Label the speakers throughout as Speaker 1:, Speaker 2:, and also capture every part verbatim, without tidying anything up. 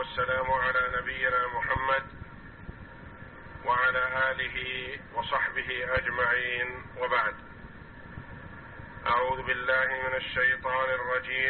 Speaker 1: والسلام على نبينا محمد وعلى آله وصحبه أجمعين، وبعد. أعوذ بالله من الشيطان الرجيم.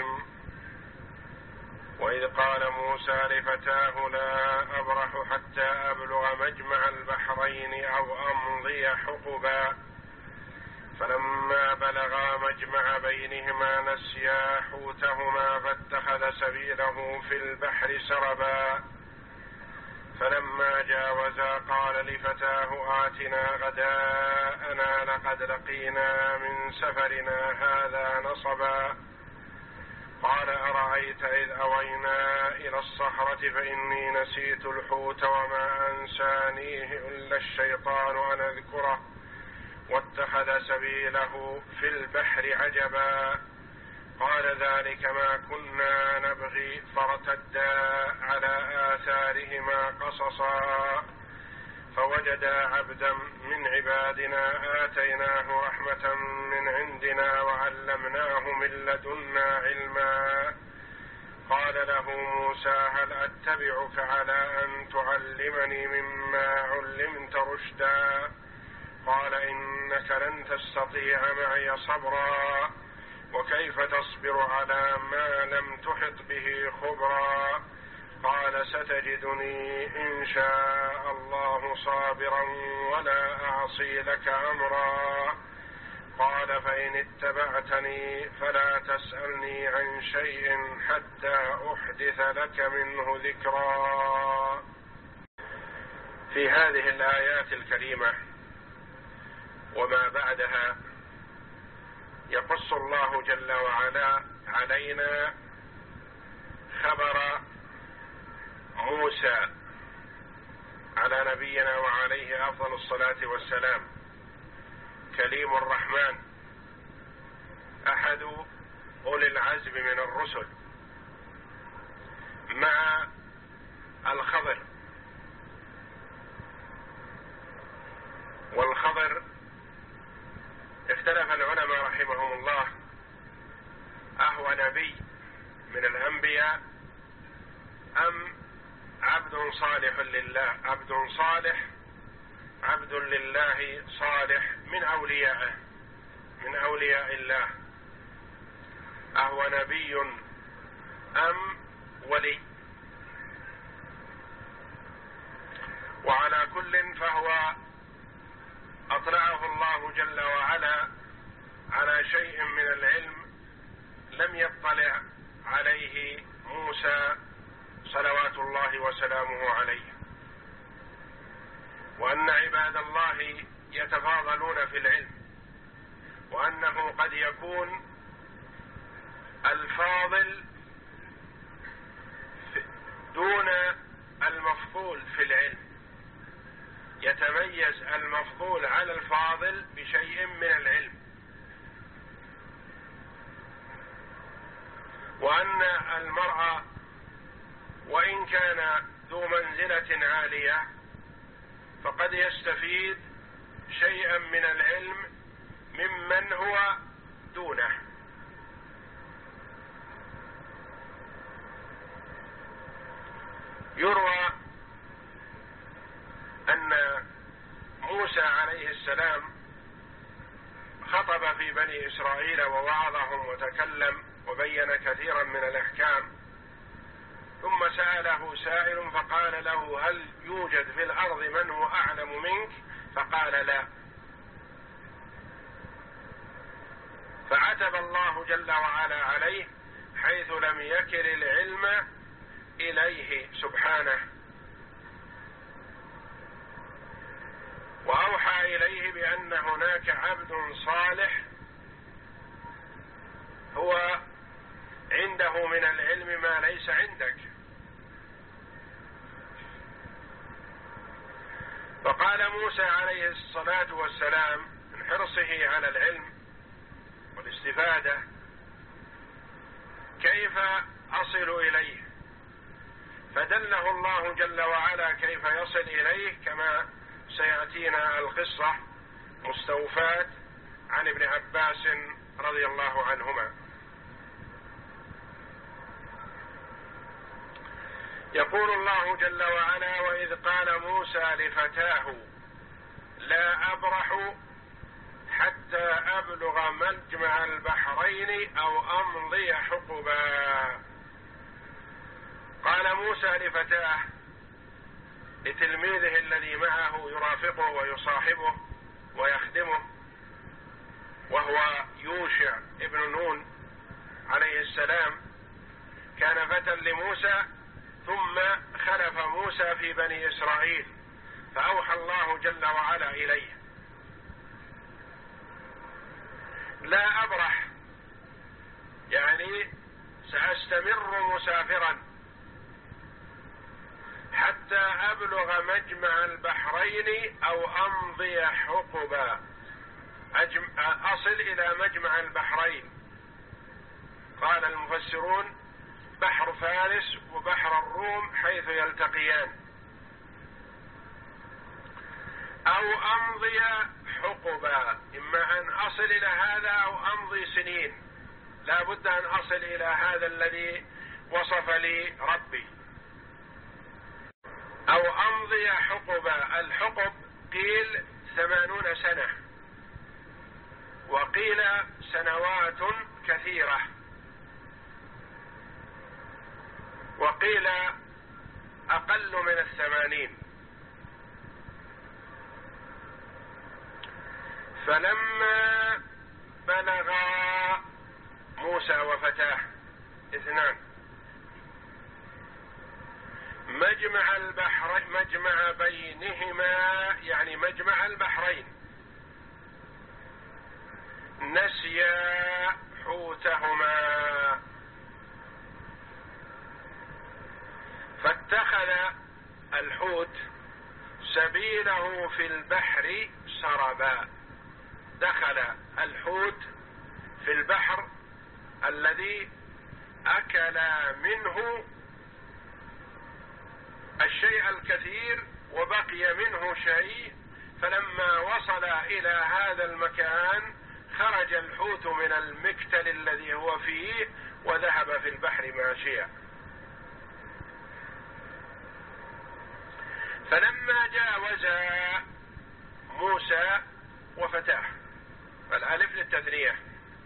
Speaker 1: وإذ قال موسى لفتاه لا أبرح حتى أبلغ مجمع البحرين أو أمضي حقبا فلما بلغا مجمع بينهما نسيا حوتهما فاتخذ سبيله في البحر سربا فلما جاوزا قال لفتاه آتنا غداءنا لقد لقينا من سفرنا هذا نصبا قال أرأيت إذ أوينا إلى الصخرة فإني نسيت الحوت وما أنسانيه إلا الشيطان أن أذكره واتخذ سبيله في البحر عجبا قال ذلك ما كنا نبغي فارتدا على آثارهما قصصا فوجدا عبدا من عبادنا آتيناه رحمة من عندنا وعلمناه من لدنا علما قال له موسى هل أتبعك على أن تعلمني مما علمت رشدا قال إنك لن تستطيع معي صبرا وكيف تصبر على ما لم تحط به خبرا قال ستجدني إن شاء الله صابرا ولا أعصي لك أمرا قال فإن اتبعتني فلا تسألني عن شيء حتى أحدث لك منه ذكرا. في هذه الآيات الكريمة وما بعدها يقص الله جل وعلا علينا خبر موسى على نبينا وعليه أفضل الصلاة والسلام كليم الرحمن أحد أولي العزم من الرسل مع الخضر. والخضر اختلف العلماء رحمهم الله أهو نبي من الأنبياء أم عبد صالح لله عبد صالح عبد لله صالح من أوليائه من أولياء الله أهو نبي أم ولي. وعلى كل فهو أطلعه الله جل وعلا على شيء من العلم لم يطلع عليه موسى صلوات الله وسلامه عليه، وأن عباد الله يتفاضلون في العلم، وأنه قد يكون الفاضل دون المفضول في العلم، يتميز المفضول على الفاضل بشيء من العلم، وأن المرء وإن كان ذو منزلة عالية فقد يستفيد شيئا من العلم ممن هو دونه. يروى أن موسى عليه السلام خطب في بني إسرائيل ووعظهم وتكلم وبين كثيرا من الأحكام، ثم سأله سائل فقال له هل يوجد في الأرض من هو أعلم منك؟ فقال لا. فعتب الله جل وعلا عليه حيث لم يكل العلم إليه سبحانه، وأوحى إليه بأن هناك عبد صالح هو عنده من العلم ما ليس عندك. فقال موسى عليه الصلاة والسلام من حرصه على العلم والاستفادة كيف أصل إليه؟ فدله الله جل وعلا كيف يصل إليه كما سيأتينا القصة مستوفاة عن ابن عباس رضي الله عنهما. يقول الله جل وعلا: وإذ قال موسى لفتاه لا أبرح حتى أبلغ مجمع البحرين أو أمضي حقبا. قال موسى لفتاه، لتلميذه الذي معه يرافقه ويصاحبه ويخدمه، وهو يوشع ابن نون عليه السلام، كان فتى لموسى ثم خلف موسى في بني إسرائيل، فأوحى الله جل وعلا إليه: لا أبرح، يعني سأستمر مسافرا حتى أبلغ مجمع البحرين أو أمضي حقبا، أصل إلى مجمع البحرين. قال المفسرون: بحر فارس وبحر الروم حيث يلتقيان، أو أمضي حقبا، إما أن أصل إلى هذا أو أمضي سنين، لا بد أن أصل إلى هذا الذي وصف لي ربي، أو أمضي حقبا. الحقب قيل ثمانون سنة، وقيل سنوات كثيرة، وقيل أقل من الثمانين. فلما بلغا موسى وفتاه اثنان مجمع البحرين، مجمع بينهما يعني مجمع البحرين، نسيا حوتهما فاتخذ الحوت سبيله في البحر سربا. دخل الحوت في البحر الذي أكل منه الشيء الكثير وبقي منه شيء، فلما وصل إلى هذا المكان خرج الحوت من المكتل الذي هو فيه وذهب في البحر ماشيا. فلما جاوزا موسى وفتاه، الألف للتثنية،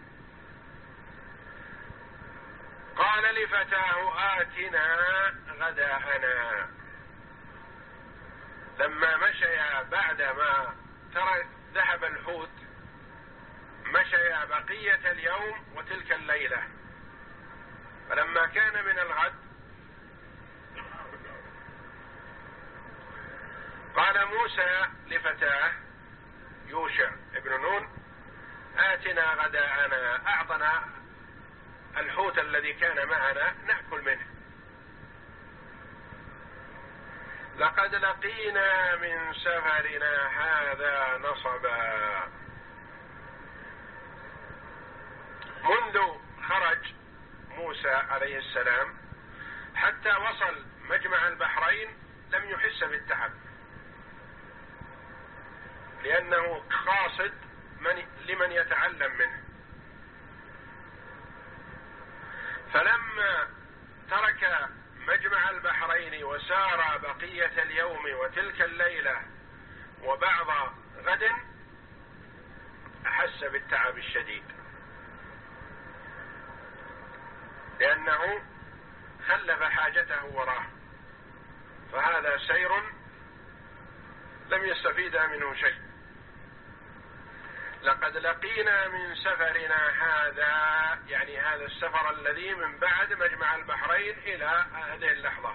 Speaker 1: قال لفتاه آتنا غداءنا. لما مشيا بعدما ترى ذهب الحوت، مشيا بقية اليوم وتلك الليلة، فلما كان من الغد قال موسى لفتاه يوشع ابن نون: آتنا غداءنا، أعطنا الحوت الذي كان معنا نأكل منه، لقد لقينا من سفرنا هذا نصبا. منذ خرج موسى عليه السلام حتى وصل مجمع البحرين لم يحس بالتعب، لأنه قاصد من لمن يتعلم منه. فلما ترك مجمع البحرين وسار بقية اليوم وتلك الليلة وبعض غد، أحس بالتعب الشديد، لأنه خلف حاجته وراه، فهذا سير لم يستفيد منه شيء. لقد لقينا من سفرنا هذا، يعني هذا السفر الذي من بعد مجمع البحرين إلى هذه اللحظة،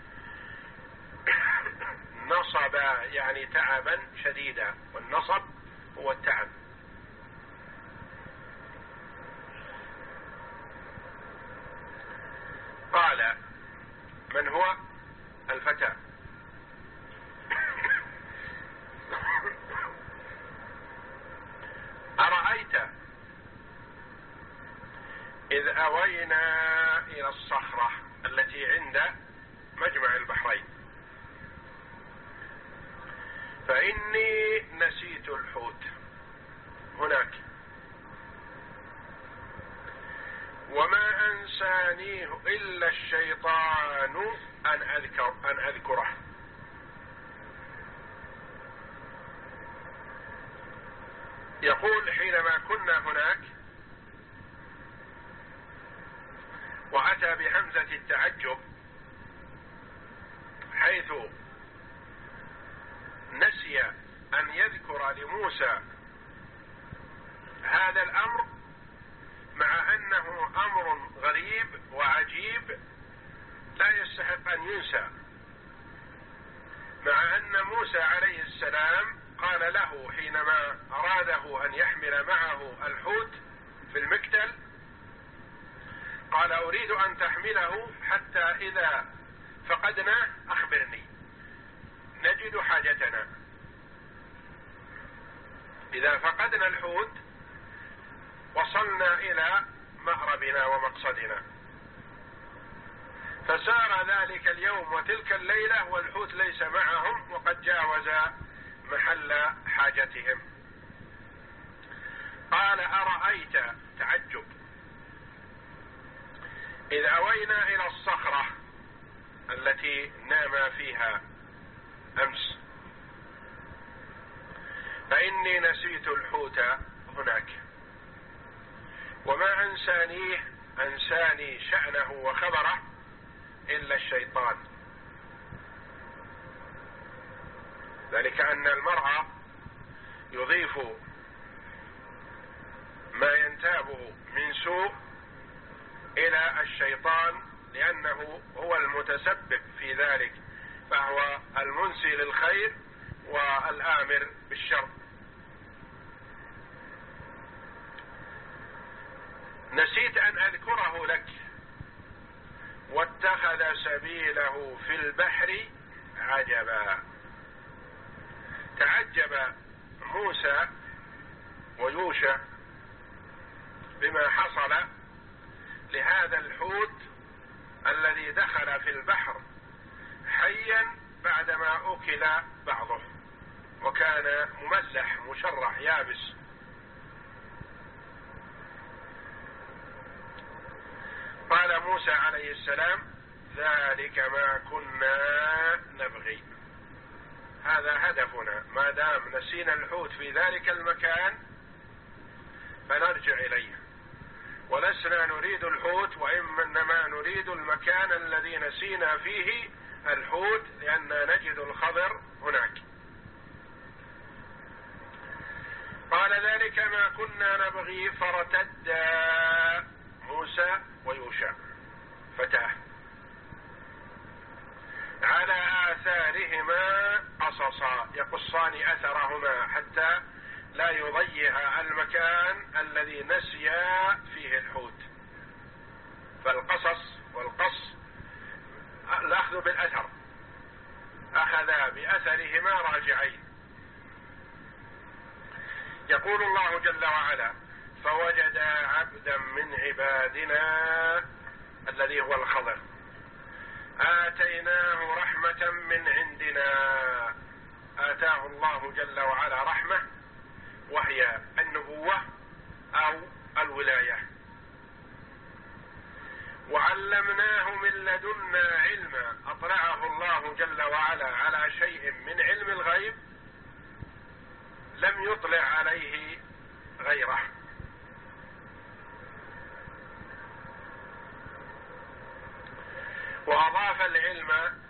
Speaker 1: نصب يعني تعبا شديدا، والنصب هو التعب. قال: من هو؟ الفتى. أرأيت إذ أوينا إلى الصخرة التي عند مجمع البحرين فإني نسيت الحوت هناك وما أنسانيه إلا الشيطان أن أن أذكر أن أذكره. يقول حينما كنا هناك وأتى بهمزة التعجب حيث نسي أن يذكر لموسى هذا الأمر مع أنه أمر غريب وعجيب لا يستحق أن ينسى، مع أن موسى عليه السلام قال له حينما أراده أن يحمل معه الحوت في المكتل قال أريد أن تحمله حتى إذا فقدناه أخبرني نجد حاجتنا، إذا فقدنا الحوت وصلنا إلى مأربنا ومقصدنا. فسار ذلك اليوم وتلك الليلة والحوت ليس معهم وقد جاوز محل حاجتهم. قال أرأيت تعجب إذ أوينا إلى الصخرة التي نام فيها أمس فإني نسيت الحوت هناك وما أنسانيه أنساني شأنه وخبره إلا الشيطان. ذلك أن المرء يضيف ما ينتابه من سوء إلى الشيطان لأنه هو المتسبب في ذلك، فهو المنسي للخير والآمر بالشر. نسيت أن أذكره لك واتخذ سبيله في البحر عجبا. تعجب موسى ويوشع بما حصل لهذا الحوت الذي دخل في البحر حيا بعدما أكل بعضه وكان مملح مشرح يابس. قال موسى عليه السلام ذلك ما كنا نبغي، هذا هدفنا، ما دام نسينا الحوت في ذلك المكان فنرجع إليه، ولسنا نريد الحوت وإنما نريد المكان الذي نسينا فيه الحوت لأننا نجد الخضر هناك. قال ذلك ما كنا نبغي فارتدا موسى ويوشع فتاه على آثارهما قصصا، يقصان أثرهما حتى لا يضيع المكان الذي نسيا فيه الحوت. فالقصص والقص الأخذ بالأثر، أخذا بأثرهما راجعين. يقول الله جل وعلا فوجدا عبدا من عبادنا الذي هو الخضر آتيناه رحمة من عندنا. آتاه الله جل وعلا رحمة وهي النبوة أو الولاية، وعلمناه من لدنا علما. أطلعه الله جل وعلا على شيء من علم الغيب لم يطلع عليه غيره. وأضاف العلم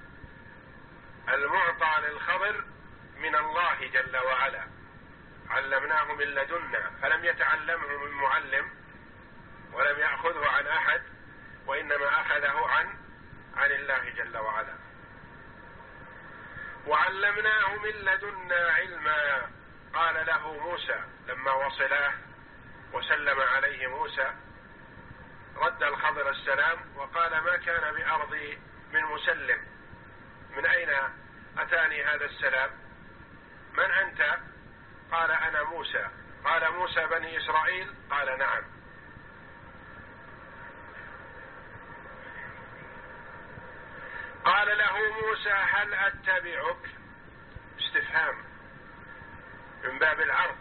Speaker 1: المعطى للخضر من الله جل وعلا، علمناه من لدنا، فلم يتعلمه من معلم ولم يأخذه عن أحد وإنما أخذه عن عن الله جل وعلا. وعلمناه من لدنا علما. قال له موسى لما وصلاه وسلم عليه موسى رد الخضر السلام وقال ما كان بأرضي من مسلم، من أين أتاني هذا السلام؟ من أنت؟ قال أنا موسى. قال موسى بني إسرائيل؟ قال نعم. قال له موسى هل أتبعك؟ استفهام من باب العرض،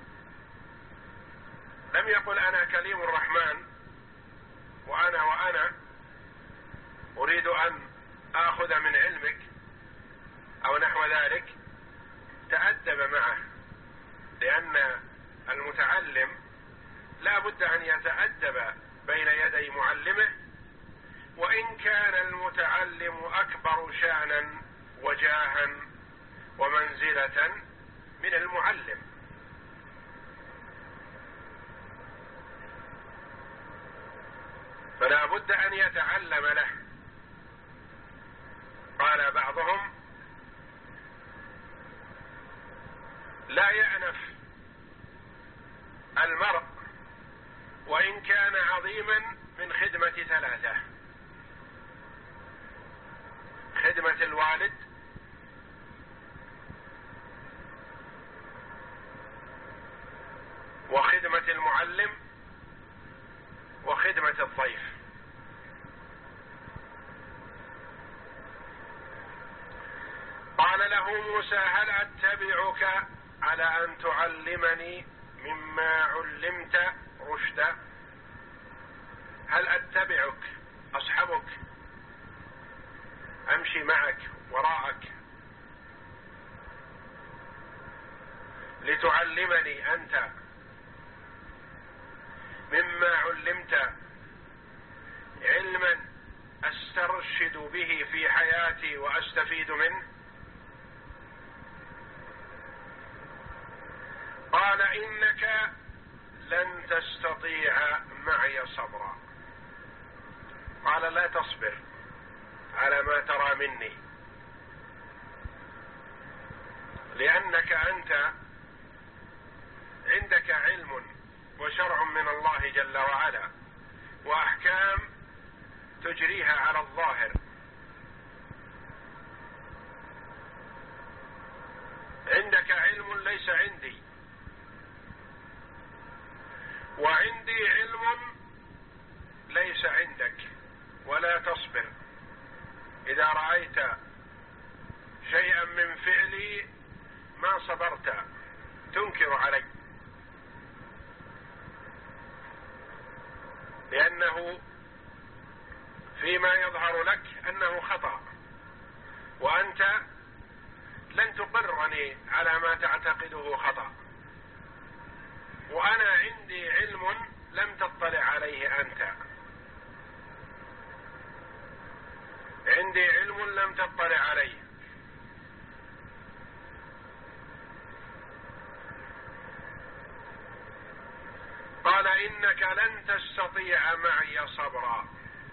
Speaker 1: لم يقل أنا كليم الرحمن وأنا وأنا أريد أن آخذ من علمك لا بد أن يتأدب بين يدي معلمه، وإن كان المتعلم أكبر شأنا وجاها ومنزلة من المعلم. فلا بد أن يتعلم له. قال بعضهم: لا يأنف المرء وإن كان عظيما من خدمة ثلاثة: خدمة الوالد، وخدمة المعلم، وخدمة الضيف. قال له موسى: هل أتبعك على أن تعلمني مما علمت رشدا؟ هل أتبعك، أصحبك، أمشي معك وراءك لتعلمني أنت مما علمت علما أسترشد به في حياتي وأستفيد منه؟ قال: إنك لن تستطيع معي صبرا. قال: لا تصبر على ما ترى مني، لأنك أنت عندك علم وشرع من الله جل وعلا وأحكام تجريها على الظاهر، عندك علم ليس عندي، وعندي علم ليس عندك، ولا تصبر. إذا رأيت شيئا من فعلي ما صبرت، تنكر علي، لأنه فيما يظهر لك أنه خطأ، وأنت لن تقرني على ما تعتقده خطأ، وأنا عندي علم لم تطلع عليه أنت، عندي علم لم تطلع عليه. قال: إنك لن تستطيع معي صبرا،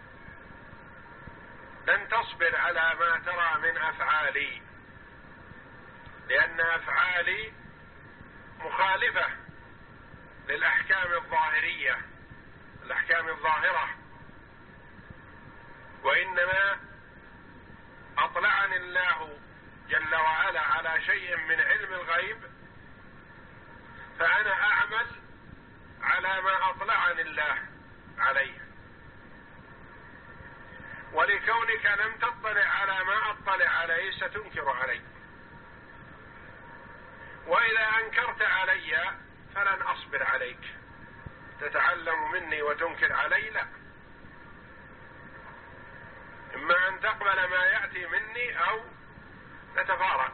Speaker 1: لن تصبر على ما ترى من أفعالي، لأن أفعالي مخالفة للأحكام الظاهرية، الأحكام الظاهرة، وإنما أطلعني الله جل وعلا على شيء من علم الغيب، فأنا أعمل على ما أطلعني الله عليه. ولكونك لم تطلع على ما أطلع عليه ستنكر علي، وإذا أنكرت علي فلن أصبر عليك، تتعلم مني وتنكر علي؟ لا، إما أن تقبل ما يأتي مني أو نتفارق.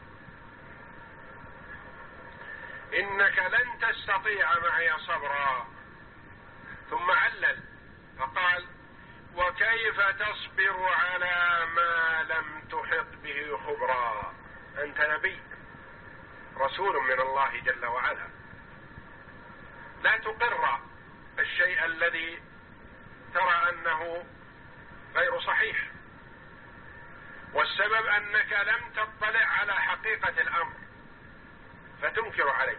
Speaker 1: إنك لن تستطيع معي صبرا. ثم علل فقال: وكيف تصبر على ما لم تحط به خبرا؟ أنت نبي رسول من الله جل وعلا، لا تقر الشيء الذي ترى أنه غير صحيح، والسبب أنك لم تطلع على حقيقة الأمر فتنكر عليه.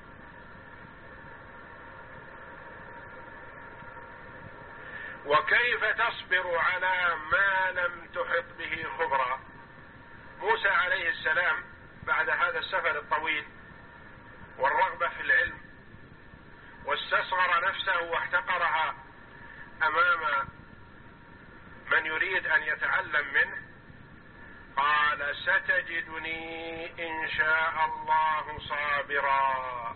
Speaker 1: وكيف تصبر على ما لم تحط به خبرا؟ موسى عليه السلام بعد هذا السفر الطويل والرغبة في العلم، واستصغر نفسه واحتقرها أمام من يريد أن يتعلم منه، قال: ستجدني إن شاء الله صابرا.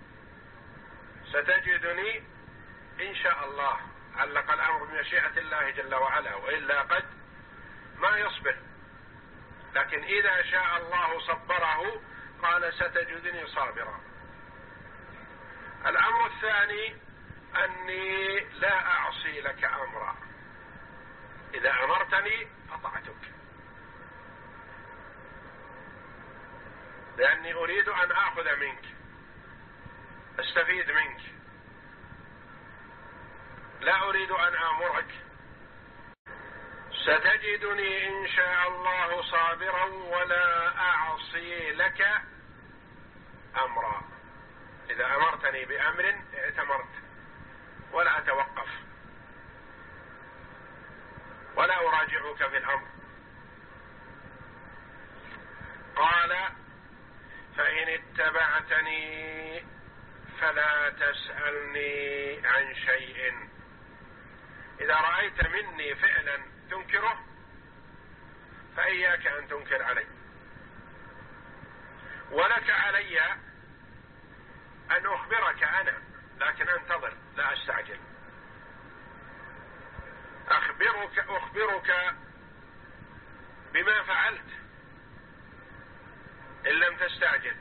Speaker 1: ستجدني إن شاء الله، علق الأمر بمشيئة الله جل وعلا، وإلا قد ما يصبر، لكن إذا شاء الله صبره، قال: ستجدني صابرا. الأمر الثاني أني لا أعصي لك أمرا، إذا أمرتني أطعتك، لأني أريد أن آخذ منك، أستفيد منك، لا أريد أن آمرك. ستجدني إن شاء الله صابرا ولا أعصي لك أمرا، إذا أمرتني بأمر ائتمرت ولا أتوقف ولا أراجعك في الأمر. قال فإن اتبعتني فلا تسألني عن شيء، إذا رأيت مني فعلا تنكره فإياك أن تنكر علي، ولك علي أن أخبرك أنا، لكن أنتظر لا أستعجل. أخبرك أخبرك بما فعلت إن لم تستعجل،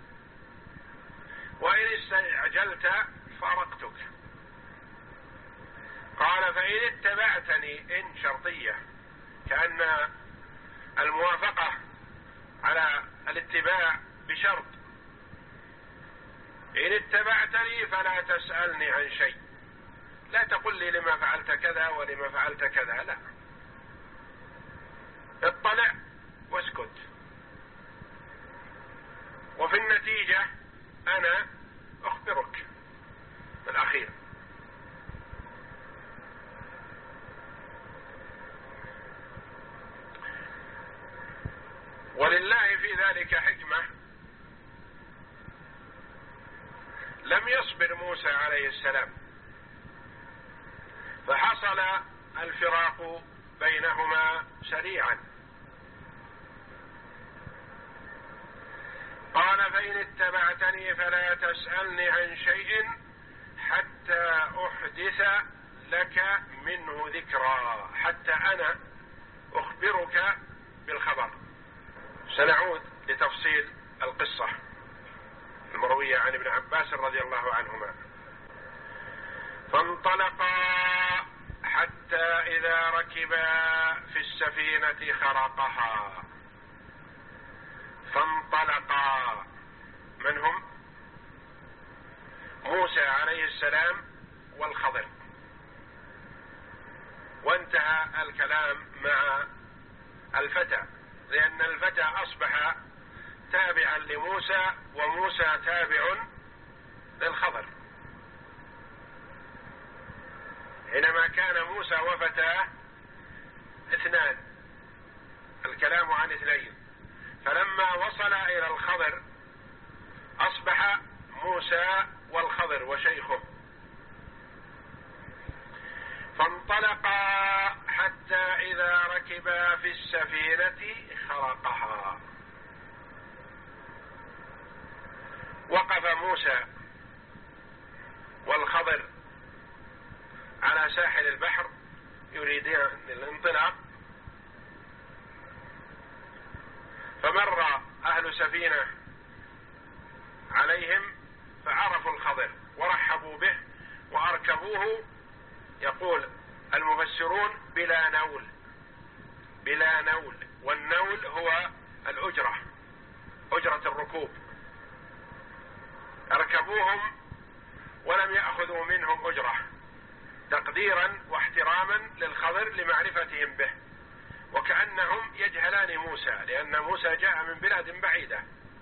Speaker 1: وإن استعجلت فارقتك. قال فإن اتبعتني، إن شرطية، كأن الموافقة على الاتباع بشرط. إن اتبعتني فلا تسألني عن شيء، لا تقل لي لما فعلت كذا ولما فعلت كذا، لا، اطلع واسكت، وفي النتيجة أنا أخبرك بالأخير. ولله في ذلك حكمة، لم يصبر موسى عليه السلام، فحصل الفراق بينهما سريعا. قال فإن اتبعتني فلا تسألني عن شيء حتى أحدث لك منه ذكرى، حتى أنا أخبرك بالخبر. سنعود لتفصيل القصة المروية عن ابن عباس رضي الله عنهما. فانطلقا حتى إذا ركبا في السفينة خرقها. فانطلقا، من هم؟ موسى عليه السلام والخضر. وانتهى الكلام مع الفتى، لأن الفتى أصبح تابعا لموسى وموسى تابع للخضر. حينما كان موسى وفتاه اثنان، الكلام عن اثنين، فلما وصل إلى الخضر أصبح موسى والخضر وشيخه. فانطلقا حتى إذا ركبا في السفينة خرقها. وقف موسى والخضر على ساحل البحر يريدان الانطلاق، فمر أهل سفينة عليهم فعرفوا الخضر ورحبوا به وأركبوه. يقول المفسرون بلا نول، بلا نول، والنول هو الأجرة، أجرة الركوب. أركبوهم ولم يأخذوا منهم أجرة، تقديرا واحتراما للخضر لمعرفتهم به، وكأنهم يجهلان موسى، لأن موسى جاء من بلاد بعيدة.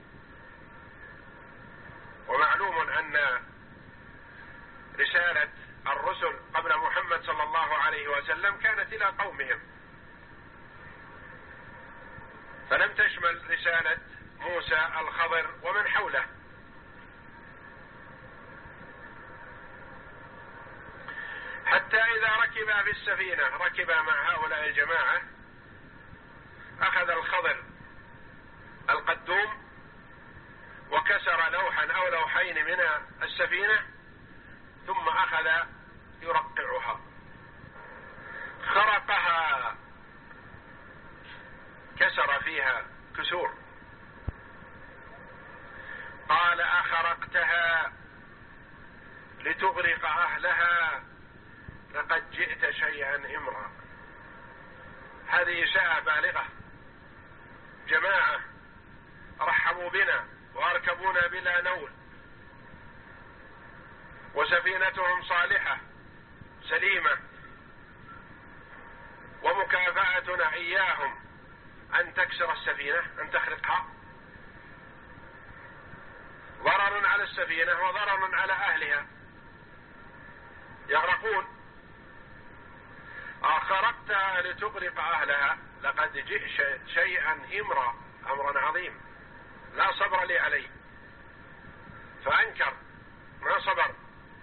Speaker 1: ومعلوم أن رسالة الرسل قبل محمد صلى الله عليه وسلم كانت إلى قومهم، فلم تشمل رسالة موسى الخضر ومن حوله. حتى إذا ركبا في السفينة، ركبا مع هؤلاء الجماعة، أخذ الخضر القدوم وكسر لوحا أو لوحين من السفينة، ثم أخذ يرقعها. خرقها، كسر فيها كسور. قال أخرقتها لتغرق أهلها لقد جئت شيئا إمرا. هذه إساءة بالغة. جماعة رحبوا بنا وأركبونا بلا نول، وسفينتهم صالحة سليمة، ومكافأتنا إياهم أن تكسر السفينة، أن تخرقها، ضرر على السفينة وضرر على أهلها، يغرقون. خرقتها لتغرق أهلها، لقد جئت شيئا إمرا، أمرا عظيم لا صبر لي عليه. فأنكر، ما صبر.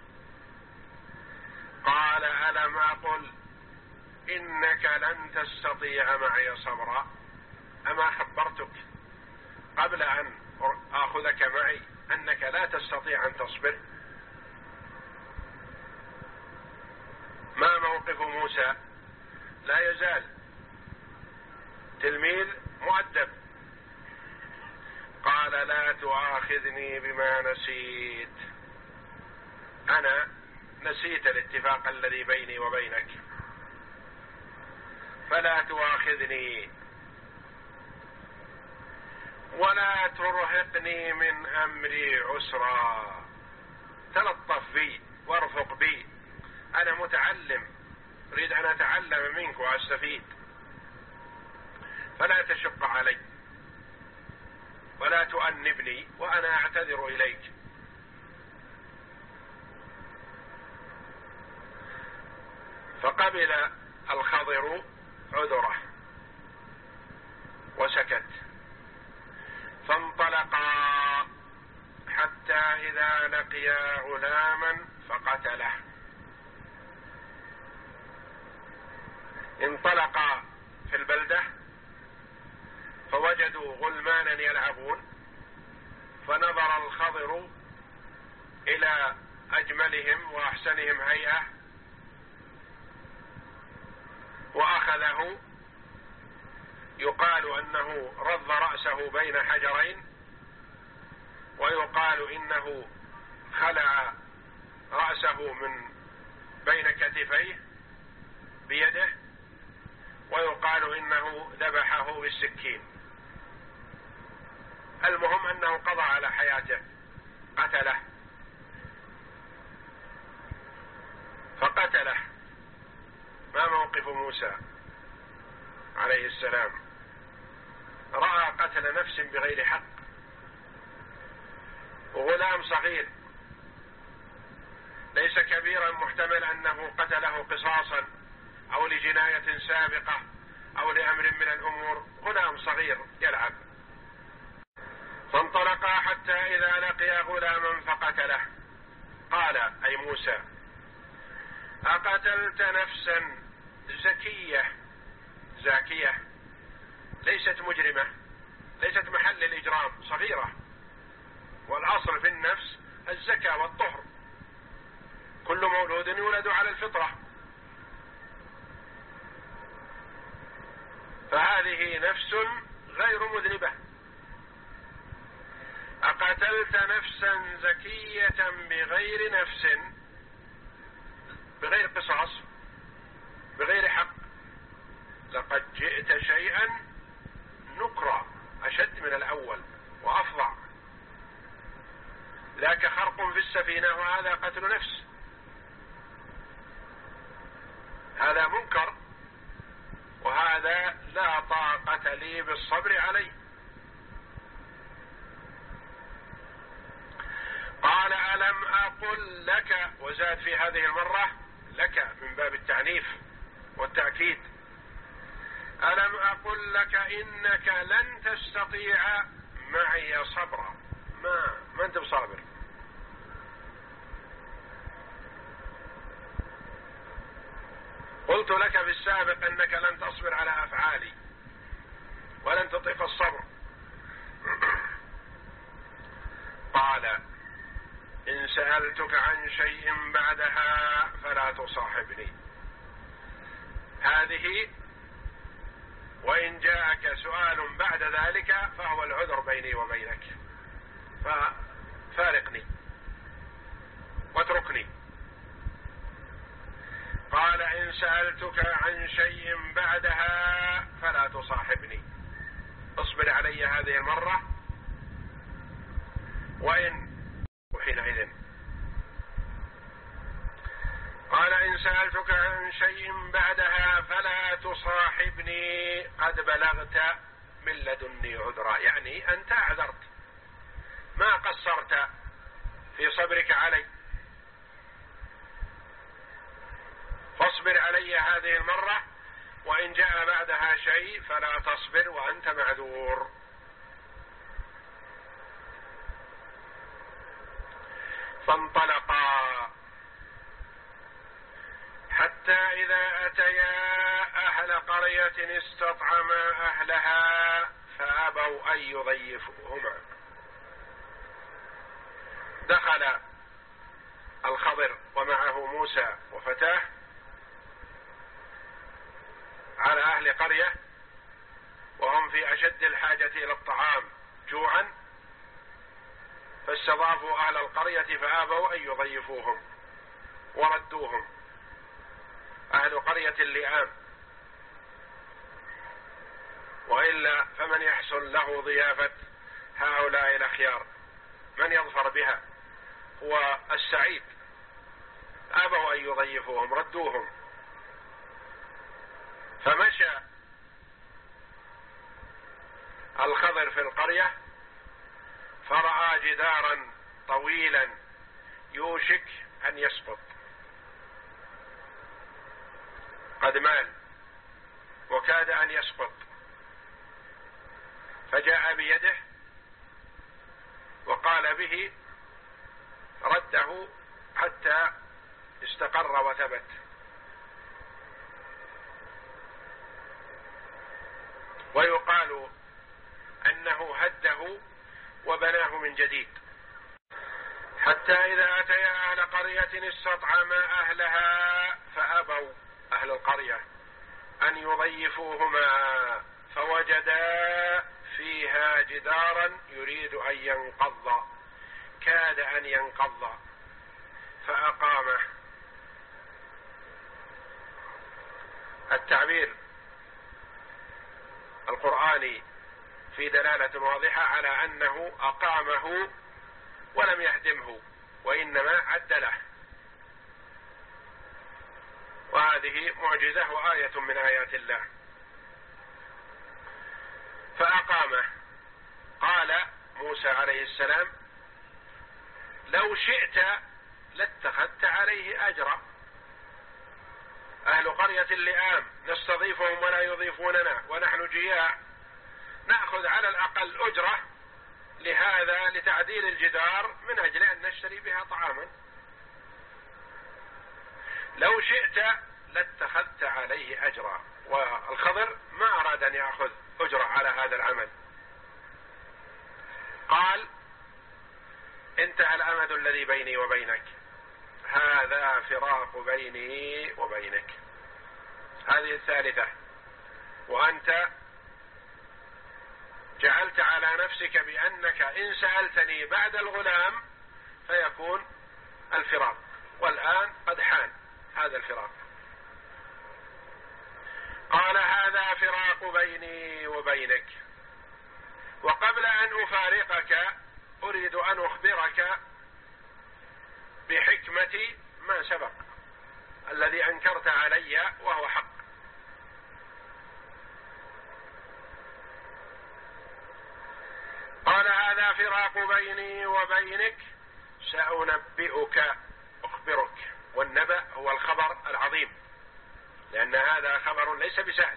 Speaker 1: قال ألم أقل إنك لن تستطيع معي صبرا؟ أما خبرتك قبل أن آخذك معي أنك لا تستطيع أن تصبر؟ ما موقف موسى؟ لا يزال تلميذ مؤدب. قال لا تؤاخذني بما نسيت، أنا نسيت الاتفاق الذي بيني وبينك، فلا تؤاخذني ولا ترهقني من أمري عسرا. تلطف بي وارفق بي، أنا متعلم، أريد أن أتعلم منك وأستفيد، فلا تشق علي ولا تؤنبني وأنا أعتذر إليك. فقبل الخضر عذره وسكت. فانطلقا حتى إذا لقيا غلاما فقتله. انطلقا في البلدة فوجدوا غلمانا يلعبون، فنظر الخضر إلى أجملهم وأحسنهم هيئة وأخذه. يقال أنه رض رأسه بين حجرين، ويقال إنه خلع رأسه من بين كتفيه بيده، ويقال إنه ذبحه بالسكين. المهم أنه قضى على حياته، قتله. فقتله. ما موقف موسى عليه السلام؟ رأى قتل نفس بغير حق، وغلام صغير ليس كبيرا محتمل أنه قتله قصاصا أو لجناية سابقة أو لأمر من الأمور، غلام صغير يلعب. فانطلقا حتى إذا لقيا غلاما فقتله. قال أي موسى أقتلت نفسا زكية، زاكية ليست مجرمة، ليست محل الإجرام، صغيرة، والأصل في النفس الزكاة والطهر، كل مولود يولد على الفطرة، فهذه نفس غير مذنبة. أقتلت نفسا زكية بغير نفس، بغير قصاص، بغير حق، لقد جئت شيئا نكرا، أشد من الأول وأفظع. ذاك خرق في السفينة وهذا قتل نفس، هذا منكر، وهذا لا طاقة لي بالصبر عليه. قال ألم أقل لك، وزاد في هذه المرة لك من باب التعنيف والتأكيد، ألم أقل لك إنك لن تستطيع معي صبرا، ما ما أنت بصابر. قلت لك في السابق أنك لن تصبر على أفعالي ولن تطيق الصبر. قال إن سألتك عن شيء بعدها فلا تصاحبني. هذه وإن جاءك سؤال بعد ذلك فهو العذر بيني وبينك، ففارقني واتركني. قال سألتك عن شيء بعدها فلا تصاحبني، اصبر علي هذه المرة، وإن وحينئذ قال إن سألتك عن شيء بعدها فلا تصاحبني قد بلغت من لدني عذرا، يعني أنت أعذرت، ما قصرت في صبرك علي، فاصبر علي هذه المرة، وإن جاء بعدها شيء فلا تصبر وأنت معذور. فانطلقا حتى إذا أتيا أهل قرية استطعما أهلها فأبوا أن يضيفوهما. دخل الخضر ومعه موسى وفتاه على أهل قرية وهم في أشد الحاجة إلى الطعام جوعا، فاستضافوا أهل القرية فأبوا أن يضيفوهم وردوهم، أهل قرية اللئام، وإلا فمن يحصل له ضيافة هؤلاء الأخيار؟ من يظفر بها هو السعيد. أبوا أن يضيفوهم، ردوهم. فمشى الخضر في القرية فرأى جدارا طويلا يوشك أن يسقط، قد مال وكاد أن يسقط، فجاء بيده وقال به رده حتى استقر وثبت. ويقال أنه هده وبناه من جديد. حتى إذا أتيا أهل قرية استطعما أهلها فأبوا أهل القرية أن يضيفوهما فوجدا فيها جدارا يريد أن ينقض، كاد أن ينقض فأقامه. التعبير القرآني في دلالة واضحة على أنه أقامه ولم يهدمه وإنما عدله، وهذه معجزة وآية من آيات الله. فأقامه. قال موسى عليه السلام لو شئت لاتخذت عليه أجرا، أهل قرية اللئام نستضيفهم ولا يضيفوننا ونحن جياع، نأخذ على الأقل أجرة لهذا لتعديل الجدار من أجل أن نشتري بها طعاما. لو شئت لاتخذت عليه أجرا، والخضر ما أراد أن يأخذ أجرة على هذا العمل. قال انتهى الأمد الذي بيني وبينك، هذا فراق بيني وبينك. هذه الثالثة، وأنت جعلت على نفسك بأنك إن سألتني بعد الغلام فيكون الفراق، والآن قد حان هذا الفراق. قال هذا فراق بيني وبينك، وقبل أن أفارقك أريد أن أخبرك بحكمة ما سبق الذي أنكرت علي وهو حق. قال هذا فراق بيني وبينك سأنبئك، أخبرك، والنبأ هو الخبر العظيم، لأن هذا خبر ليس بسهل،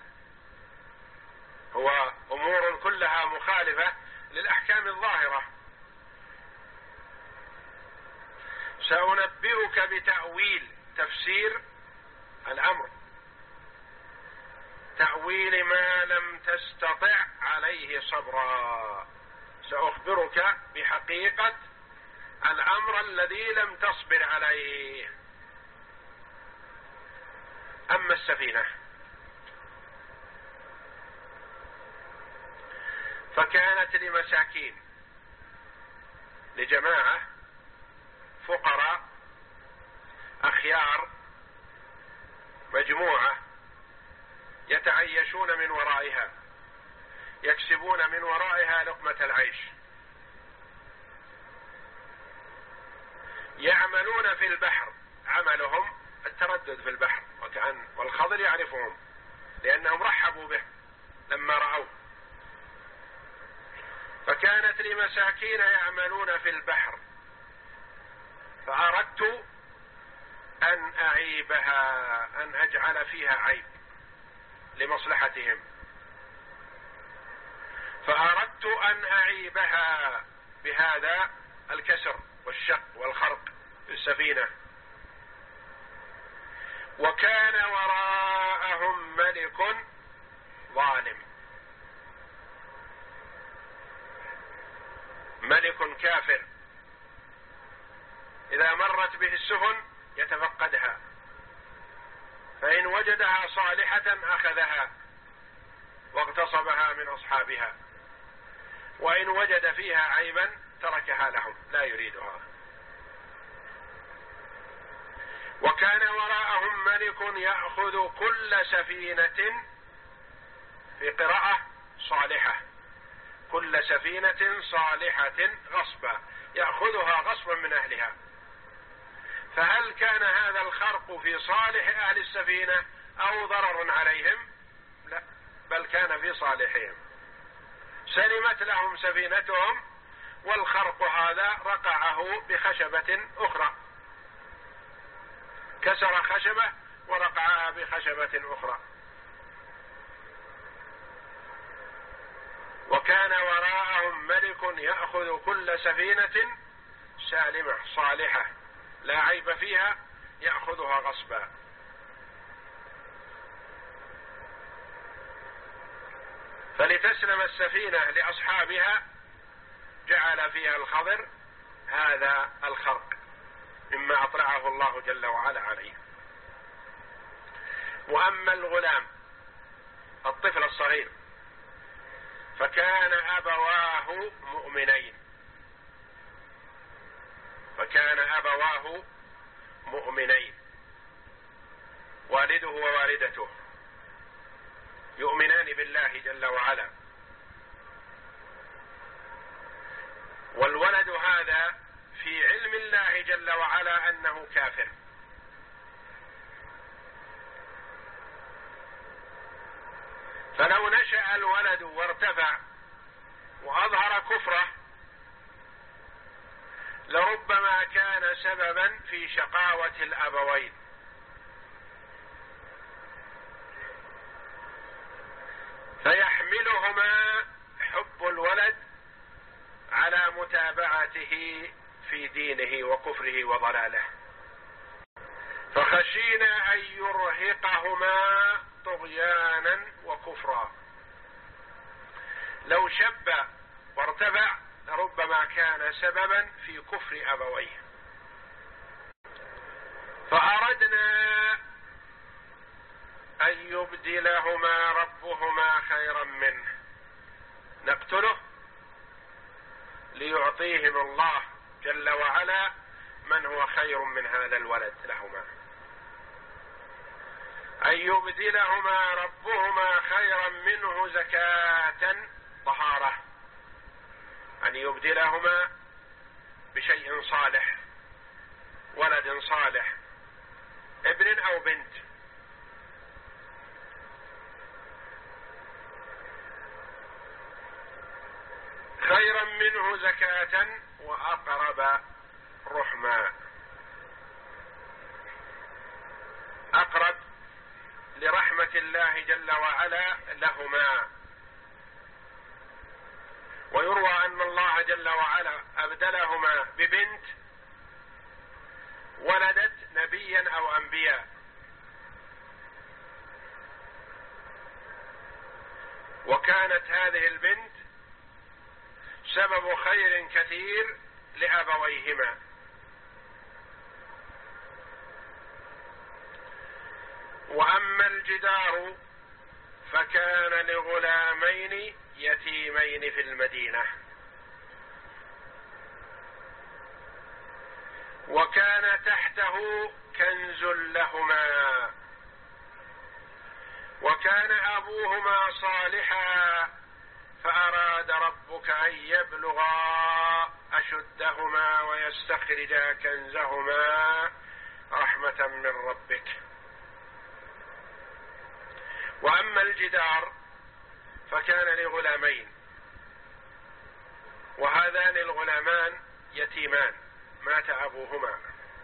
Speaker 1: هو أمور كلها مخالفة للأحكام الظاهرة. سأنبئك بتأويل، تفسير الأمر، تأويل ما لم تستطع عليه صبرا. سأخبرك بحقيقة الأمر الذي لم تصبر عليه. أما السفينة فكانت لمساكين، لجماعة فقراء أخيار مجموعة يتعيشون من ورائها، يكسبون من ورائها لقمة العيش، يعملون في البحر، عملهم التردد في البحر، وكأن والخضر يعرفهم لأنهم رحبوا به لما رأوه. فكانت لمساكين يعملون في البحر، فأردت أن أعيبها، أن أجعل فيها عيب لمصلحتهم، فأردت أن أعيبها بهذا الكسر والشق والخرق في السفينة. وكان وراءهم ملك ظالم، ملك كافر، إذا مرت به السفن يتفقدها، فإن وجدها صالحة أخذها واغتصبها من أصحابها، وإن وجد فيها عيبا تركها لهم، لا يريدها. وكان وراءهم ملك يأخذ كل سفينة، في قراءة صالحة، كل سفينة صالحة غصبا، يأخذها غصبا من أهلها. فهل كان هذا الخرق في صالح أهل السفينة أو ضرر عليهم؟ لا، بل كان في صالحهم، سلمت لهم سفينتهم، والخرق هذا رقعه بخشبة أخرى، كسر خشبة ورقعها بخشبة أخرى. وكان وراءهم ملك يأخذ كل سفينة سالمة صالحة لا عيب فيها، يأخذها غصبا. فلتسلم السفينة لأصحابها جعل فيها الخضر هذا الخرق مما أطلعه الله جل وعلا عليه. وأما الغلام الطفل الصغير فكان أبواه مؤمنين، فكان أبواه مؤمنين، والده ووالدته يؤمنان بالله جل وعلا، والولد هذا في علم الله جل وعلا أنه كافر، فلو نشأ الولد وارتفع وأظهر كفره لربما كان سببا في شقاوة الأبوين، فيحملهما حب الولد على متابعته في دينه وكفره وضلاله، فخشينا أن يرهقهما طغيانا وكفرا. لو شب وارتفع لربما كان سببا في كفر أبويه، فأردنا أن يبدلهما ربهما خيرا منه، نقتله ليعطيهم الله جل وعلا من هو خير من هذا الولد لهما، أن يبدلهما ربهما خيرا منه زكاة طهارة، أن يبدلهما بشيء صالح، ولد صالح، ابن أو بنت، خيرا منه زكاة وأقرب رحما، أقرب لرحمة الله جل وعلا لهما. ويروى أن الله جل وعلا أبدلهما ببنت ولدت نبيا أو أنبياء، وكانت هذه البنت سبب خير كثير لأبويهما. وأما الجدار فكان لغلامين يتيمين في المدينة، وكان تحته كنز لهما، وكان أبوهما صالحا فأراد ربك أن يبلغا أشدهما ويستخرجا كنزهما رحمة من ربك. وأما الجدار فكان لغلامين، وهذان الغلامان يتيمان مات أبوهما،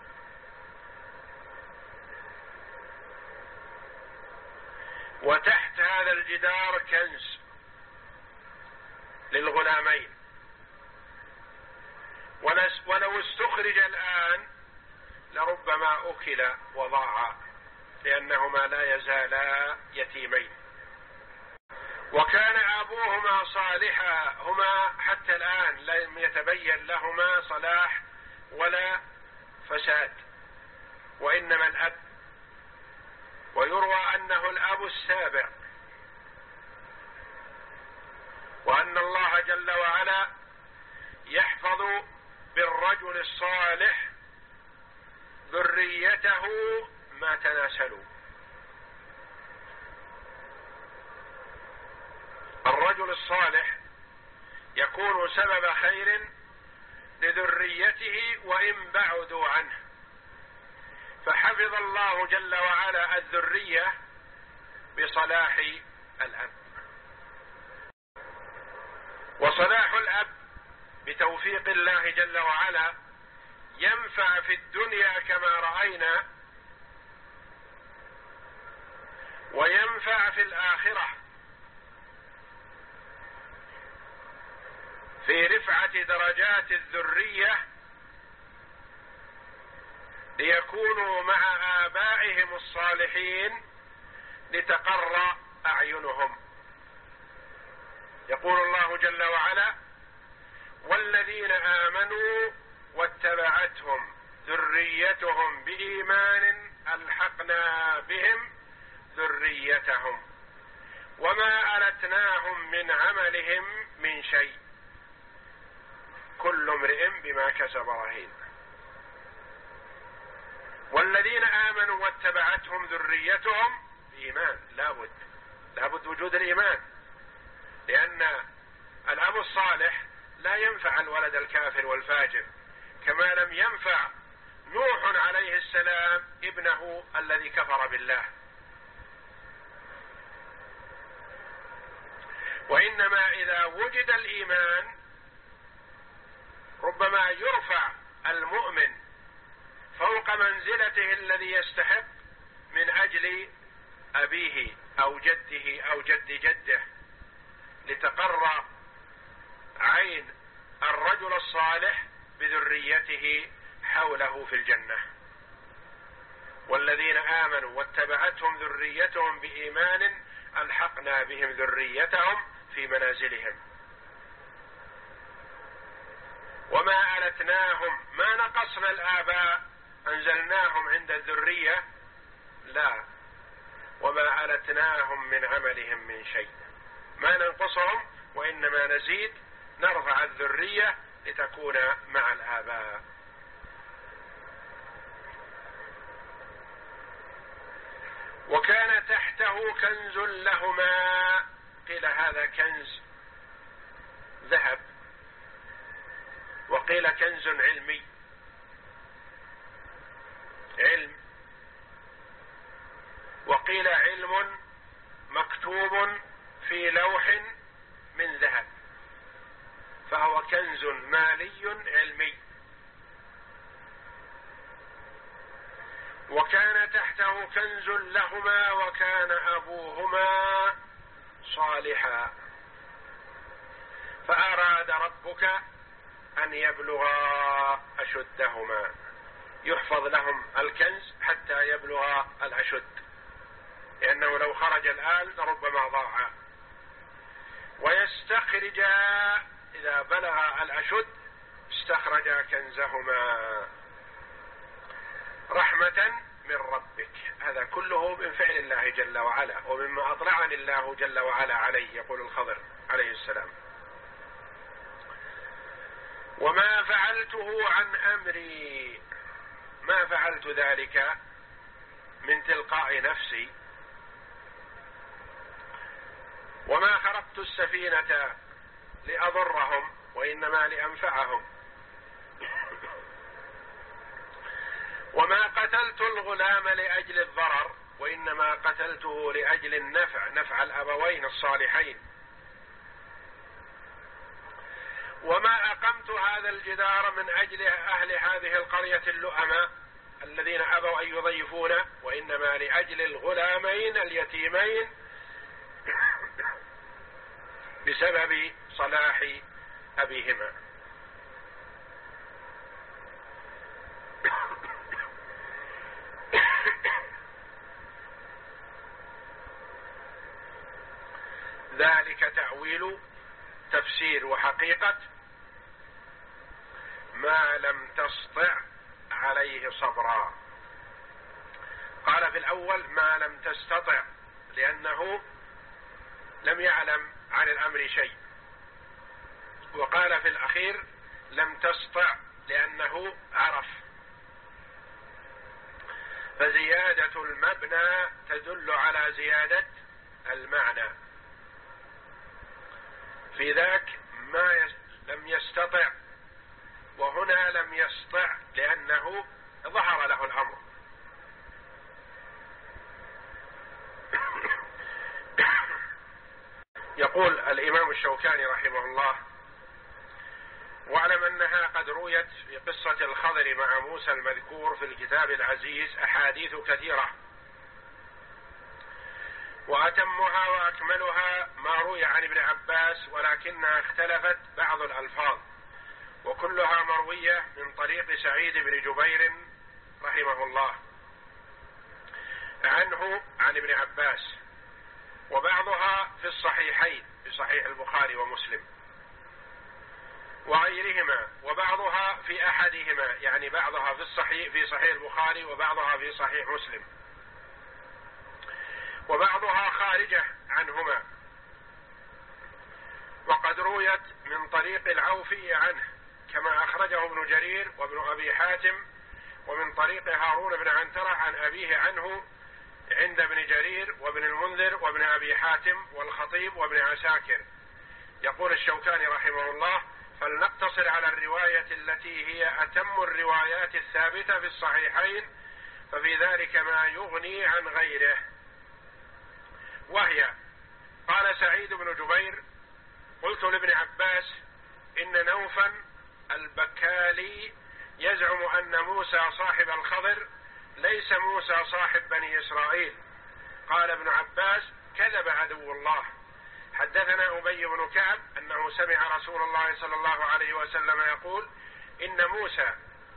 Speaker 1: وتحت هذا الجدار كنز للغلامين، ولو استخرج الآن لربما أكل وضاع، لأنهما لا يزالا يتيمين. وكان أبوهما صالحا، هما حتى الآن لم يتبين لهما صلاح ولا فساد، وإنما الأب، ويروى أنه الأب السابع، وأن الله جل وعلا يحفظ بالرجل الصالح ذريته ما تناسلوا. الرجل الصالح يكون سبب خير لذريته وإن بعدوا عنه، فحفظ الله جل وعلا الذرية بصلاح الأب. وصلاح الأب بتوفيق الله جل وعلا ينفع في الدنيا كما رأينا، وينفع في الآخرة في رفعة درجات الذرية ليكونوا مع آبائهم الصالحين لتقر أعينهم. يقول الله جل وعلا: والذين آمنوا واتبعتهم ذريتهم بإيمان ألحقنا بهم ذريتهم وما ألتناهم من عملهم من شيء كل امرئ بما كسب رهين. والذين آمنوا واتبعتهم ذريتهم بإيمان، لابد لابد وجود الإيمان، لأن الأب الصالح لا ينفع الولد الكافر والفاجر، كما لم ينفع نوح عليه السلام ابنه الذي كفر بالله. وإنما إذا وجد الإيمان ربما يرفع المؤمن فوق منزلته الذي يستحق من أجل أبيه أو جده أو جد جده، لتقر عين الرجل الصالح بذريته حوله في الجنة. والذين آمنوا واتبعتهم ذريتهم بإيمان ألحقنا بهم ذريتهم في منازلهم وما ألتناهم، ما نقصنا الآباء أنزلناهم عند الذرية، لا، وما ألتناهم من عملهم من شيء، ما ننقصهم وإنما نزيد، نرفع الذرية لتكون مع الآباء. وكان تحته كنز لهما، قيل هذا كنز ذهب، وقيل كنز علمي، علم، وقيل علم مكتوب في لوح من ذهب، فهو كنز مالي علمي. وكان تحته كنز لهما وكان أبوهما صالحا فأراد ربك أن يبلغا أشدهما، يحفظ لهم الكنز حتى يبلغا الأشد، لأنه لو خرج الآن لربما ضاع. ويستخرجا، إذا بلغ الأشد استخرجا كنزهما رحمة من ربك. هذا كله من فعل الله جل وعلا، ومما أطلعني الله جل وعلا عليه. يقول الخضر عليه السلام: وما فعلته عن أمري، ما فعلت ذلك من تلقاء نفسي، وما خرقت السفينة لأضرهم وإنما لأنفعهم، وما قتلت الغلام لأجل الضرر وإنما قتلته لأجل النفع، نفع الأبوين الصالحين، وما أقمت هذا الجدار من أجل أهل هذه القرية اللؤماء الذين أبوا أن يضيفونا، وإنما لأجل الغلامين اليتيمين بسبب صلاح أبيهما. ذلك تأويل تفسير وحقيقة ما لم تسطع عليه صبرا. قال في الأول ما لم تستطع لأنه لم يعلم عن الأمر شيء، وقال في الأخير لم تسطع لأنه عرف. فزيادة المبنى تدل على زيادة المعنى. في ذاك ما يس... لم يستطع، وهنا لم يستطع لأنه ظهر له الأمر. يقول الإمام الشوكاني رحمه الله: واعلم أنها قد رويت في قصة الخضر مع موسى المذكور في الكتاب العزيز أحاديث كثيرة، وأتمها وأكملها ما روي عن ابن عباس، ولكنها اختلفت بعض الألفاظ، وكلها مروية من طريق سعيد بن جبير رحمه الله عنه عن ابن عباس، وبعضها في الصحيحين في صحيح البخاري ومسلم وغيرهما، وبعضها في أحدهما، يعني بعضها في الصحيح في صحيح البخاري وبعضها في صحيح مسلم، وبعضها خارجة عنهما. وقد رويت من طريق العوفي عنه كما أخرجه ابن جرير وابن أبي حاتم، ومن طريق هارون بن عنترة عن أبيه عنه عند ابن جرير وابن المنذر وابن أبي حاتم والخطيب وابن عساكر. يقول الشوكاني رحمه الله: فلنقتصر على الرواية التي هي أتم الروايات الثابتة في الصحيحين، ففي ذلك ما يغني عن غيره. وهي: قال سعيد بن جبير: قلت لابن عباس إن نوفا البكالي يزعم أن موسى صاحب الخضر ليس موسى صاحب بني إسرائيل. قال ابن عباس: كذب عدو الله. حدثنا أبي بن كعب أنه سمع رسول الله صلى الله عليه وسلم يقول: إن موسى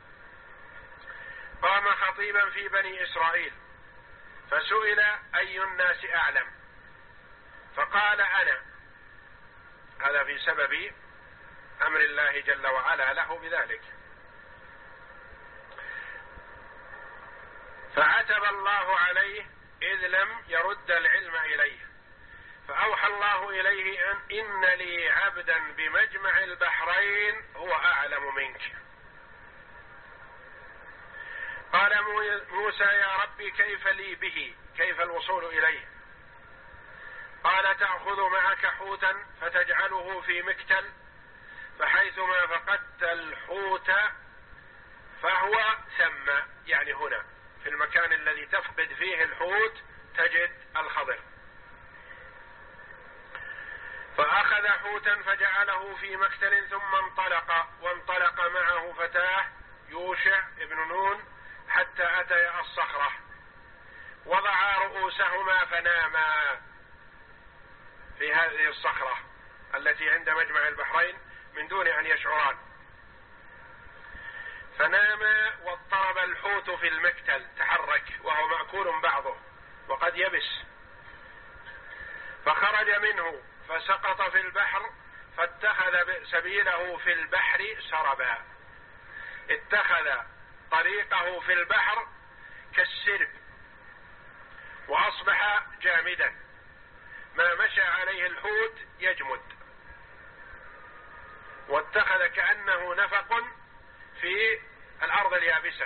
Speaker 1: قام خطيبا في بني إسرائيل فسئل أي الناس أعلم فقال أنا. هذا في سبب أمر الله جل وعلا له بذلك. فعتب الله عليه إذ لم يرد العلم إليه، فأوحى الله إليه أن إن لي عبدا بمجمع البحرين هو أعلم منك. قال موسى: يا ربي كيف لي به، كيف الوصول إليه؟ قال: تأخذ معك حوتا فتجعله في مكتل، فحيثما فقدت الحوت فهو ثم، يعني هنا في المكان الذي تفقد فيه الحوت تجد الخضر. فأخذ حوتا فجعله في مكتل ثم انطلق، وانطلق معه فتاه يوشع ابن نون حتى أتيا الصخرة، وضعا رؤوسهما فناما في هذه الصخرة التي عند مجمع البحرين من دون أن يشعران. فناما واضطرب الحوت في المكتل، تحرك وهو مأكول بعضه وقد يبس، فخرج منه فسقط في البحر، فاتخذ سبيله في البحر سربا، اتخذ طريقه في البحر كالسرب، وأصبح جامدا، ما مشى عليه الحوت يجمد، واتخذ كأنه نفق في الأرض اليابسة.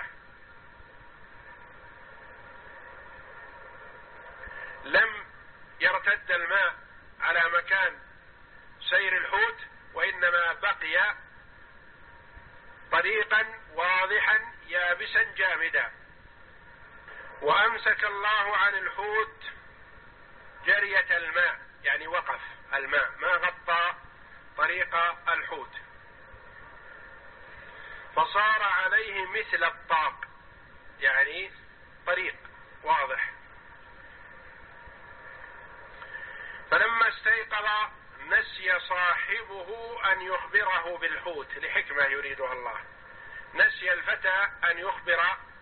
Speaker 1: لم يرتد الماء على مكان سير الحوت، وإنما بقي طريقا واضحا يابسا جامدا. وأمسك الله عن الحوت جرية الماء، يعني وقف الماء، ما غطى طريق الحوت، فصار عليه مثل الطاق، يعني طريق واضح. فلما استيقظ نسي صاحبه أن يخبره بالحوت، لحكمة يريدها الله. نسي الفتى أن يخبر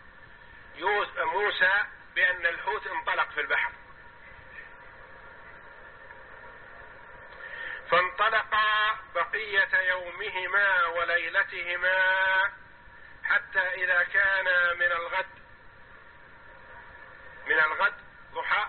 Speaker 1: موسى بأن الحوت انطلق في البحر، فانطلقا بقية يومهما وليلتهما حتى إذا كان من الغد من الغد ضحى،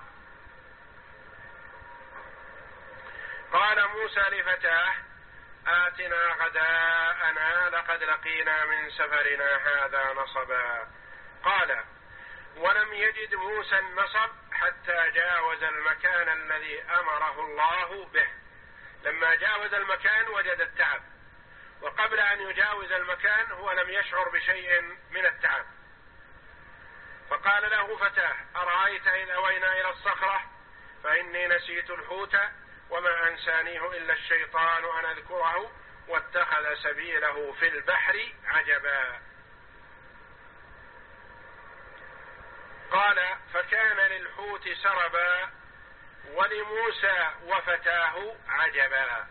Speaker 1: قال موسى لفتاه: آتنا غداءنا لقد لقينا من سفرنا هذا نصبا. قال: ولم يجد موسى النصب حتى جاوز المكان الذي أمره الله به. لما جاوز المكان وجد التعب، وقبل أن يجاوز المكان هو لم يشعر بشيء من التعب. فقال له فتاه: أرأيت إذ أوينا إلى الصخرة فإني نسيت الحوت وما أنسانيه إلا الشيطان أن أذكره واتخذ سبيله في البحر عجبا. قال: فكان للحوت سربا ولموسى وفتاه عجبا.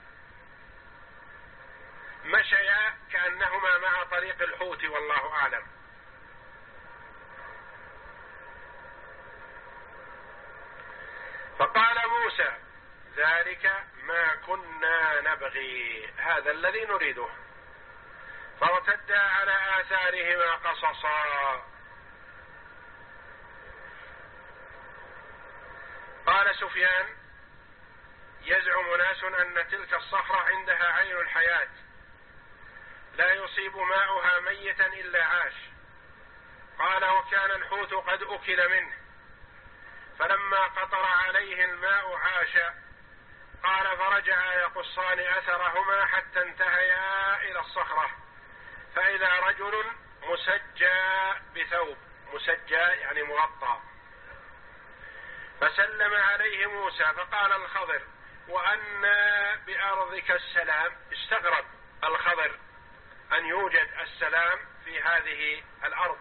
Speaker 1: مشيا كأنهما مع طريق الحوت والله أعلم. فقال موسى: ذلك ما كنا نبغي، هذا الذي نريده. فارتدا على آثارهما قصصا. قال سفيان: يزعم ناس أن تلك الصخرة عندها عين الحياة، لا يصيب ماؤها ميتا إلا عاش. قال: وكان الحوت قد أكل منه، فلما قطر عليه الماء عاش. قال: فرجعا يقصان أثرهما حتى انتهيا إلى الصخرة، فإذا رجل مسجى بثوب، مسجى يعني مغطى، فسلم عليه موسى. فقال الخضر: وأنى بأرضك السلام. استغرب الخضر أن يوجد السلام في هذه الأرض،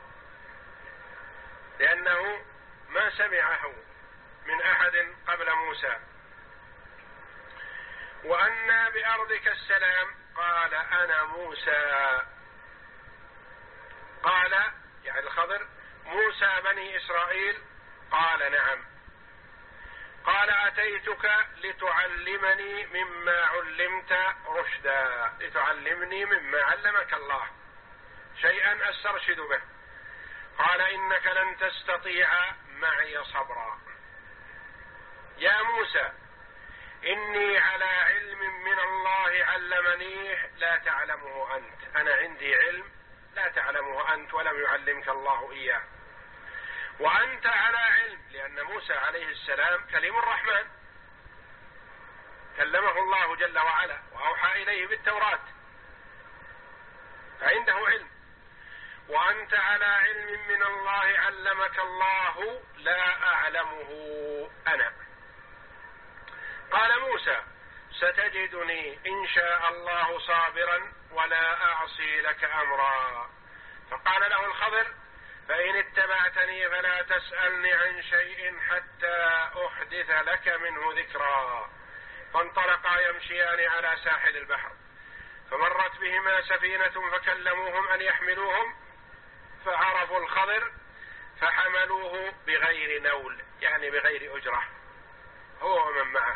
Speaker 1: لأنه ما سمعه من أحد قبل موسى. وأنى بأرضك السلام. قال: أنا موسى. قال يعني الخضر: موسى بني إسرائيل؟ قال: نعم. قال: أتيتك لتعلمني مما علمت رشدا، لتعلمني مما علمك الله، شيئا أسترشد به. قال: إنك لن تستطيع معي صبرا. يا موسى، إني على علم من الله علمنيه لا تعلمه أنت. أنا عندي علم لا تعلمه أنت ولم يعلمك الله إياه. وأنت على علم، لأن موسى عليه السلام كليم الرحمن، كلمه الله جل وعلا وأوحى إليه بالتوراة، فعنده علم. وأنت على علم من الله علمك الله لا أعلمه أنا. قال موسى: ستجدني إن شاء الله صابرا ولا أعصي لك أمرا. فقال له الخضر: فإن اتبعتني فلا تسألني عن شيء حتى أحدث لك منه ذكرا. فانطلقا يمشيان على ساحل البحر، فمرت بهما سفينة فكلموهم أن يحملوهم، فعرفوا الخضر فحملوه بغير نول، يعني بغير أجرة، هو ومن معه.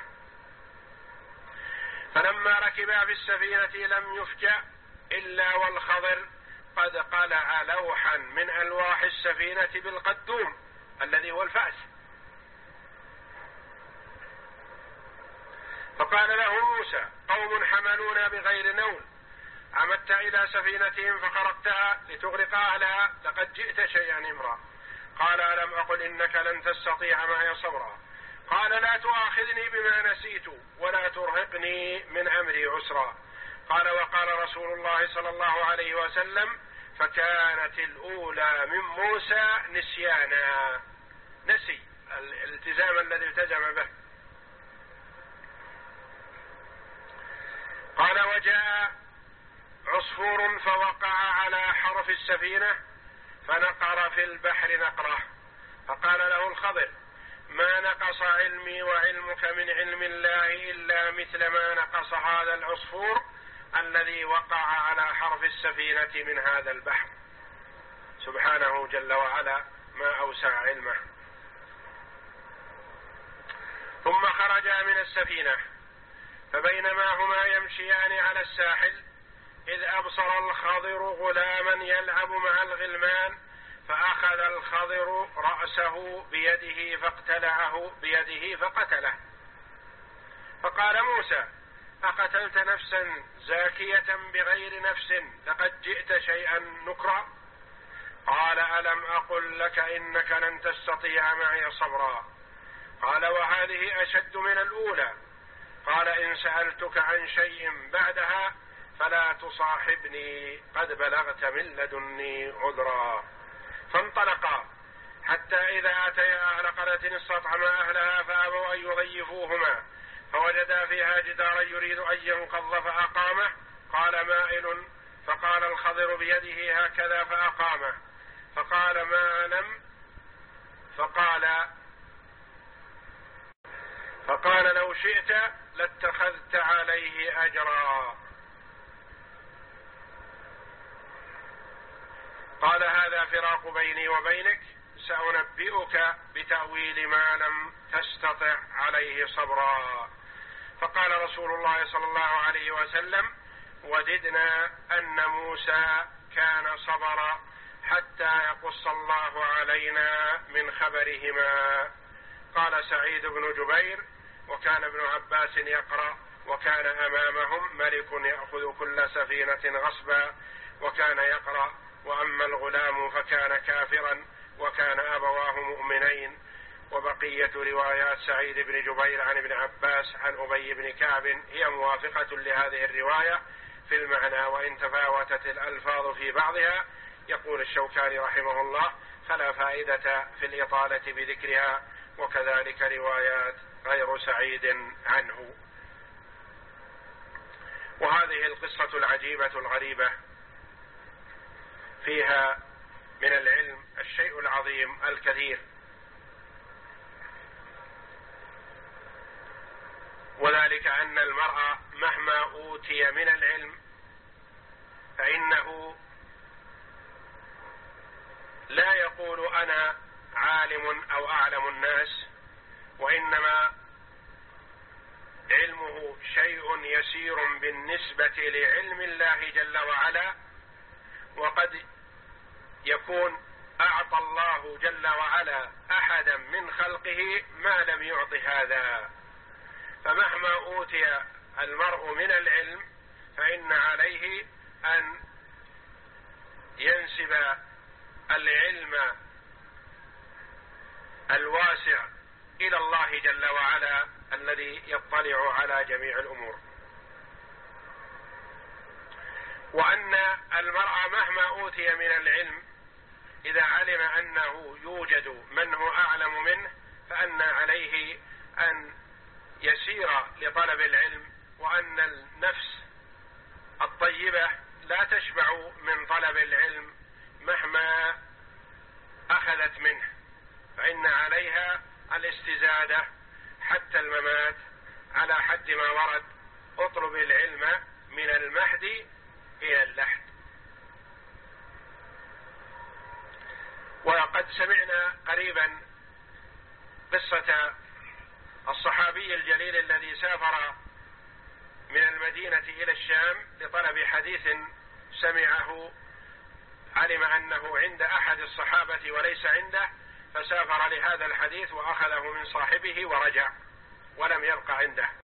Speaker 1: فلما ركبا في السفينة لم يفجأ إلا والخضر قد قلع لوحا من ألواح السفينة بالقدوم الذي هو الفأس. فقال له موسى: قوم حملونا بغير نول، عمدت إلى سفينتهم فخرقتها لتغرق أهلها، لقد جئت شيئا إمرا. قال: ألم أقل إنك لن تستطيع معي صبرا. قال لا تؤاخذني بما نسيت ولا ترهقني من أمري عسرا. قال وقال رسول الله صلى الله عليه وسلم فكانت الأولى من موسى نسيانا، نسي الالتزام الذي التزم به. قال وجاء عصفور فوقع على حرف السفينة فنقر في البحر نقرة، فقال له الخضر ما نقص علمي وعلمك من علم الله إلا مثل ما نقص هذا العصفور الذي وقع على حرف السفينة من هذا البحر. سبحانه جل وعلا ما أوسع علمه. ثم خرجا من السفينة فبينما هما يمشيان على الساحل إذ أبصر الخضر غلاما يلعب مع الغلمان فأخذ الخضر رأسه بيده فاقتلعه بيده فقتله. فقال موسى أقتلت نفسا زاكية بغير نفس لقد جئت شيئا نكرا. قال ألم أقل لك إنك لن تستطيع معي صبرا. قال وهذه أشد من الأولى. قال إن سألتك عن شيء بعدها فلا تصاحبني قد بلغت من لدني عذرا. فانطلقا حتى إذا أتيا أهل قرية استطعما أهلها فأبوا أن يضيفوهما فوجدا فيها جدارا يريد أن ينقض فأقامه. قال مائل فقال الخضر بيده هكذا فأقامه. فقال ما لم فقال فقال لو شئت لاتخذت عليه أجرا. قال هذا فراق بيني وبينك سأنبئك بتأويل ما لم تستطع عليه صبرا. فقال رسول الله صلى الله عليه وسلم وددنا أن موسى كان صبر حتى يقص الله علينا من خبرهما. قال سعيد بن جبير وكان ابن عباس يقرأ وكان أمامهم ملك يأخذ كل سفينة غصبا وكان يقرأ وأما الغلام فكان كافرا وكان أبواه مؤمنين. وبقية روايات سعيد بن جبير عن ابن عباس عن أبي بن كعب هي موافقة لهذه الرواية في المعنى وإن تفاوتت الألفاظ في بعضها. يقول الشوكاني رحمه الله فلا فائدة في الإطالة بذكرها وكذلك روايات غير سعيد عنه. وهذه القصة العجيبة الغريبة فيها من العلم الشيء العظيم الكثير، وذلك أن المرء مهما أوتي من العلم فإنه لا يقول أنا عالم أو أعلم الناس، وإنما علمه شيء يسير بالنسبة لعلم الله جل وعلا، وقد يكون أعطى الله جل وعلا أحدا من خلقه ما لم يعط هذا. فمهما أوتي المرء من العلم فإن عليه أن ينسب العلم الواسع إلى الله جل وعلا الذي يطلع على جميع الأمور. وأن المرء مهما أوتي من العلم إذا علم أنه يوجد من هو أعلم منه فأن عليه أن يسير لطلب العلم، وأن النفس الطيبة لا تشبع من طلب العلم مهما أخذت منه، فإن عليها الاستزادة حتى الممات، على حد ما ورد اطلب العلم من المهد إلى اللحد. وقد سمعنا قريبا قصة الصحابي الجليل الذي سافر من المدينة إلى الشام لطلب حديث سمعه، علم أنه عند أحد الصحابة وليس عنده، فسافر لهذا الحديث وأخذه من صاحبه ورجع ولم يبق عنده.